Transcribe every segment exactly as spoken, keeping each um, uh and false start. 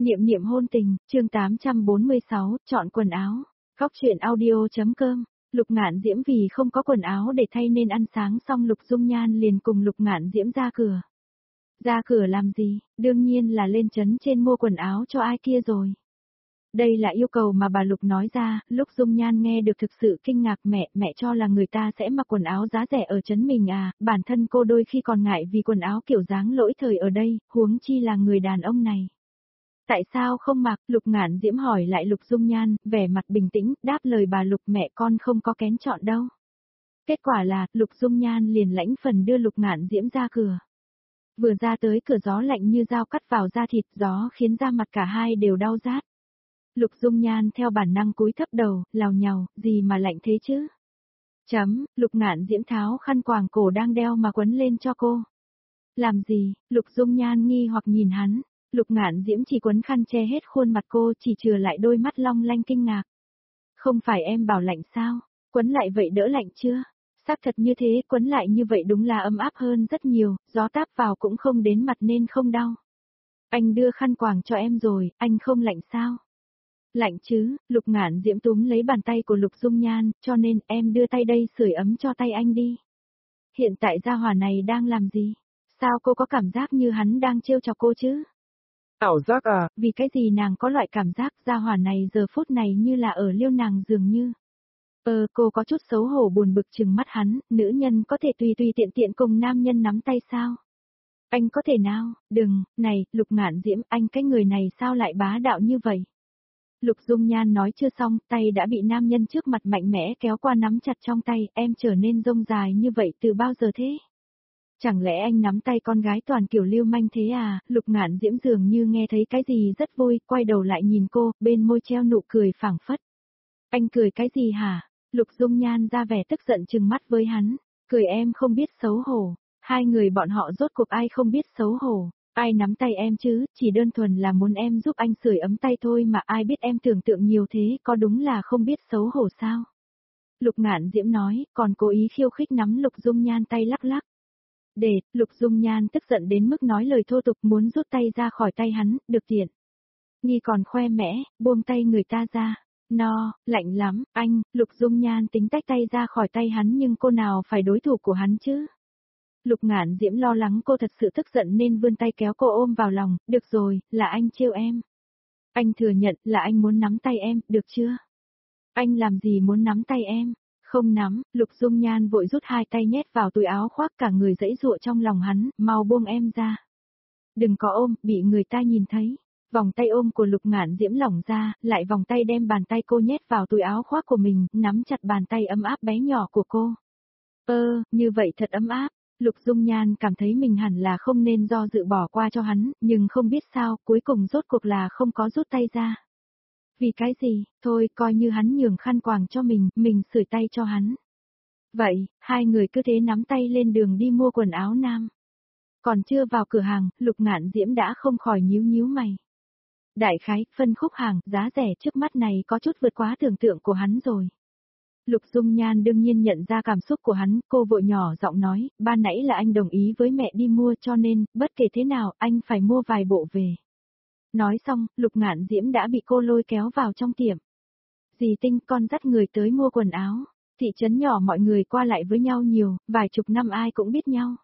Niệm niệm hôn tình, chương tám trăm bốn mươi sáu, chọn quần áo. Góc truyện audio.com. Lục Ngạn Diễm vì không có quần áo để thay nên ăn sáng xong Lục Dung Nhan liền cùng Lục Ngạn Diễm ra cửa. Ra cửa làm gì? Đương nhiên là lên trấn trên mua quần áo cho ai kia rồi. Đây là yêu cầu mà bà Lục nói ra, Lục Dung Nhan nghe được thực sự kinh ngạc. Mẹ, mẹ cho là người ta sẽ mặc quần áo giá rẻ ở trấn mình à, bản thân cô đôi khi còn ngại vì quần áo kiểu dáng lỗi thời ở đây, huống chi là người đàn ông này. Tại sao không mặc? Lục Ngạn Diễm hỏi lại Lục Dung Nhan, vẻ mặt bình tĩnh, đáp lời bà Lục, mẹ con không có kén chọn đâu. Kết quả là, Lục Dung Nhan liền lãnh phần đưa Lục Ngạn Diễm ra cửa. Vừa ra tới cửa gió lạnh như dao cắt vào da thịt, gió khiến da mặt cả hai đều đau rát. Lục Dung Nhan theo bản năng cúi thấp đầu, lào nhào, gì mà lạnh thế chứ? Chấm, Lục Ngạn Diễm tháo khăn quàng cổ đang đeo mà quấn lên cho cô. Làm gì? Lục Dung Nhan nghi hoặc nhìn hắn. Lục Ngạn Diễm chỉ quấn khăn che hết khuôn mặt cô, chỉ chừa lại đôi mắt long lanh kinh ngạc. Không phải em bảo lạnh sao? Quấn lại vậy đỡ lạnh chưa? Xác thật như thế, quấn lại như vậy đúng là ấm áp hơn rất nhiều, gió táp vào cũng không đến mặt nên không đau. Anh đưa khăn quàng cho em rồi, anh không lạnh sao? Lạnh chứ, Lục Ngạn Diễm túm lấy bàn tay của Lục Dung Nhan, cho nên em đưa tay đây sưởi ấm cho tay anh đi. Hiện tại gia hỏa này đang làm gì? Sao cô có cảm giác như hắn đang trêu chọc cô chứ? Ảo giác à? Vì cái gì nàng có loại cảm giác gia hỏa này giờ phút này như là ở liêu nàng dường như. Ờ cô có chút xấu hổ buồn bực trừng mắt hắn, nữ nhân có thể tùy tùy tiện tiện cùng nam nhân nắm tay sao? Anh có thể nào? Đừng, này, Lục Ngạn Diễm, anh cái người này sao lại bá đạo như vậy? Lục Dung Nhan nói chưa xong, tay đã bị nam nhân trước mặt mạnh mẽ kéo qua nắm chặt trong tay, em trở nên rông dài như vậy từ bao giờ thế? Chẳng lẽ anh nắm tay con gái toàn kiểu lưu manh thế à? Lục Ngạn Diễm dường như nghe thấy cái gì rất vui, quay đầu lại nhìn cô, bên môi treo nụ cười phảng phất. Anh cười cái gì hả? Lục Dung Nhan ra vẻ tức giận trừng mắt với hắn, cười em không biết xấu hổ. Hai người bọn họ rốt cuộc ai không biết xấu hổ, ai nắm tay em chứ, chỉ đơn thuần là muốn em giúp anh sưởi ấm tay thôi mà ai biết em tưởng tượng nhiều thế, có đúng là không biết xấu hổ sao? Lục Ngạn Diễm nói, còn cố ý khiêu khích nắm Lục Dung Nhan tay lắc lắc. Để, Lục Dung Nhan tức giận đến mức nói lời thô tục muốn rút tay ra khỏi tay hắn, được tiện. Nhi còn khoe mẽ, buông tay người ta ra. No, lạnh lắm, anh, Lục Dung Nhan tính tách tay ra khỏi tay hắn nhưng cô nào phải đối thủ của hắn chứ? Lục Ngạn Diễm lo lắng cô thật sự tức giận nên vươn tay kéo cô ôm vào lòng, được rồi, là anh trêu em. Anh thừa nhận là anh muốn nắm tay em, được chưa? Anh làm gì muốn nắm tay em? Không nắm, Lục Dung Nhan vội rút hai tay nhét vào túi áo khoác cả người dãy dụa trong lòng hắn, mau buông em ra. Đừng có ôm, bị người ta nhìn thấy. Vòng tay ôm của Lục Ngạn Diễm lỏng ra, lại vòng tay đem bàn tay cô nhét vào túi áo khoác của mình, nắm chặt bàn tay ấm áp bé nhỏ của cô. Ơ, như vậy thật ấm áp. Lục Dung Nhan cảm thấy mình hẳn là không nên do dự bỏ qua cho hắn, nhưng không biết sao, cuối cùng rốt cuộc là không có rút tay ra. Vì cái gì, thôi coi như hắn nhường khăn quàng cho mình, mình sưởi tay cho hắn. Vậy, hai người cứ thế nắm tay lên đường đi mua quần áo nam. Còn chưa vào cửa hàng, Lục Ngạn Diễm đã không khỏi nhíu nhíu mày. Đại khái, phân khúc hàng, giá rẻ trước mắt này có chút vượt quá tưởng tượng của hắn rồi. Lục Dung Nhan đương nhiên nhận ra cảm xúc của hắn, cô vội nhỏ giọng nói, ban nãy là anh đồng ý với mẹ đi mua cho nên, bất kể thế nào, anh phải mua vài bộ về. Nói xong, Lục Ngạn Diễm đã bị cô lôi kéo vào trong tiệm. Dì Tinh, con dắt người tới mua quần áo. Thị trấn nhỏ mọi người qua lại với nhau nhiều, vài chục năm ai cũng biết nhau.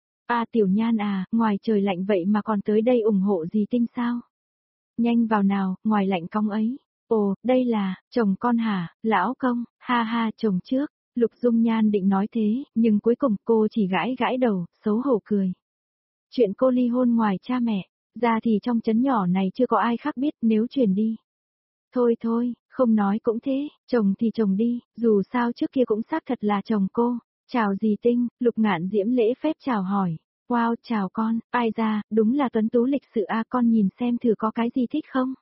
À Tiểu Nhan à, ngoài trời lạnh vậy mà còn tới đây ủng hộ dì Tinh sao? Nhanh vào nào, ngoài lạnh cong ấy. Ồ, đây là, chồng con hả, lão công, ha ha chồng trước. Lục Dung Nhan định nói thế, nhưng cuối cùng cô chỉ gãi gãi đầu, xấu hổ cười. Chuyện cô ly hôn ngoài cha mẹ, ra thì trong trấn nhỏ này chưa có ai khác biết nếu truyền đi. Thôi thôi, không nói cũng thế, chồng thì chồng đi, dù sao trước kia cũng xác thật là chồng cô. Chào dì Tinh, Lục Ngạn Diễm lễ phép chào hỏi. Wow, chào con, ai ra, đúng là tuấn tú lịch sự a, con nhìn xem thử có cái gì thích không?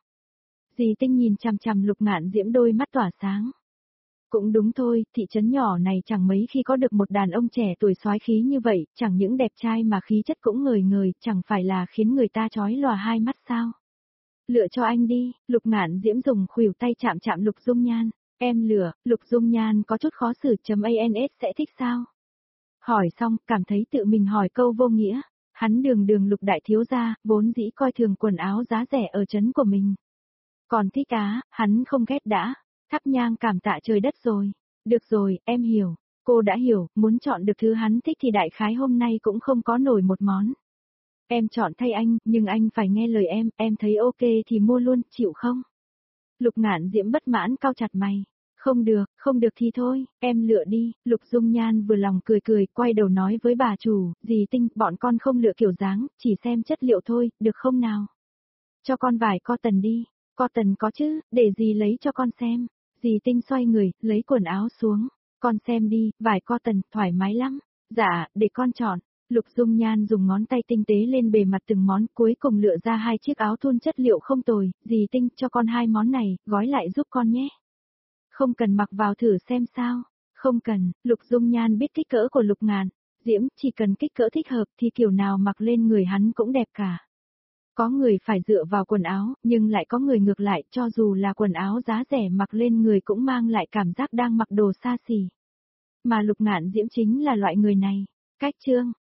Dì Tinh nhìn chằm chằm Lục Ngạn Diễm đôi mắt tỏa sáng. Cũng đúng thôi, thị trấn nhỏ này chẳng mấy khi có được một đàn ông trẻ tuổi soái khí như vậy, chẳng những đẹp trai mà khí chất cũng ngời ngời, chẳng phải là khiến người ta chói lòa hai mắt sao? Lựa cho anh đi, Lục Ngạn Diễm dùng khuỷu tay chạm chạm Lục Dung Nhan. Em lựa, Lục Dung Nhan có chút khó xử chấm ans sẽ thích sao? Hỏi xong, cảm thấy tự mình hỏi câu vô nghĩa. Hắn đường đường Lục đại thiếu gia, vốn dĩ coi thường quần áo giá rẻ ở trấn của mình. Còn thích á, hắn không ghét đã, thắp nhang cảm tạ trời đất rồi. Được rồi, em hiểu, cô đã hiểu, muốn chọn được thứ hắn thích thì đại khái hôm nay cũng không có nổi một món. Em chọn thay anh, nhưng anh phải nghe lời em, em thấy ok thì mua luôn, chịu không? Lục Ngạn Diễm bất mãn cau chặt mày. Không được, không được thì thôi, em lựa đi. Lục Dung Nhan vừa lòng cười cười, quay đầu nói với bà chủ, dì Tinh, bọn con không lựa kiểu dáng, chỉ xem chất liệu thôi, được không nào? Cho con vải cotton đi. Cotton có chứ, để dì lấy cho con xem. Dì Tinh xoay người, lấy quần áo xuống. Con xem đi, vải cotton, thoải mái lắm. Dạ, để con chọn. Lục Dung Nhan dùng ngón tay tinh tế lên bề mặt từng món, cuối cùng lựa ra hai chiếc áo thun chất liệu không tồi. Dì Tinh, cho con hai món này, gói lại giúp con nhé. Không cần mặc vào thử xem sao. Không cần, Lục Dung Nhan biết kích cỡ của Lục Ngạn Diễm, chỉ cần kích cỡ thích hợp thì kiểu nào mặc lên người hắn cũng đẹp cả. Có người phải dựa vào quần áo, nhưng lại có người ngược lại, cho dù là quần áo giá rẻ mặc lên người cũng mang lại cảm giác đang mặc đồ xa xỉ. Mà Lục Ngạn Diễm chính là loại người này. Cách chương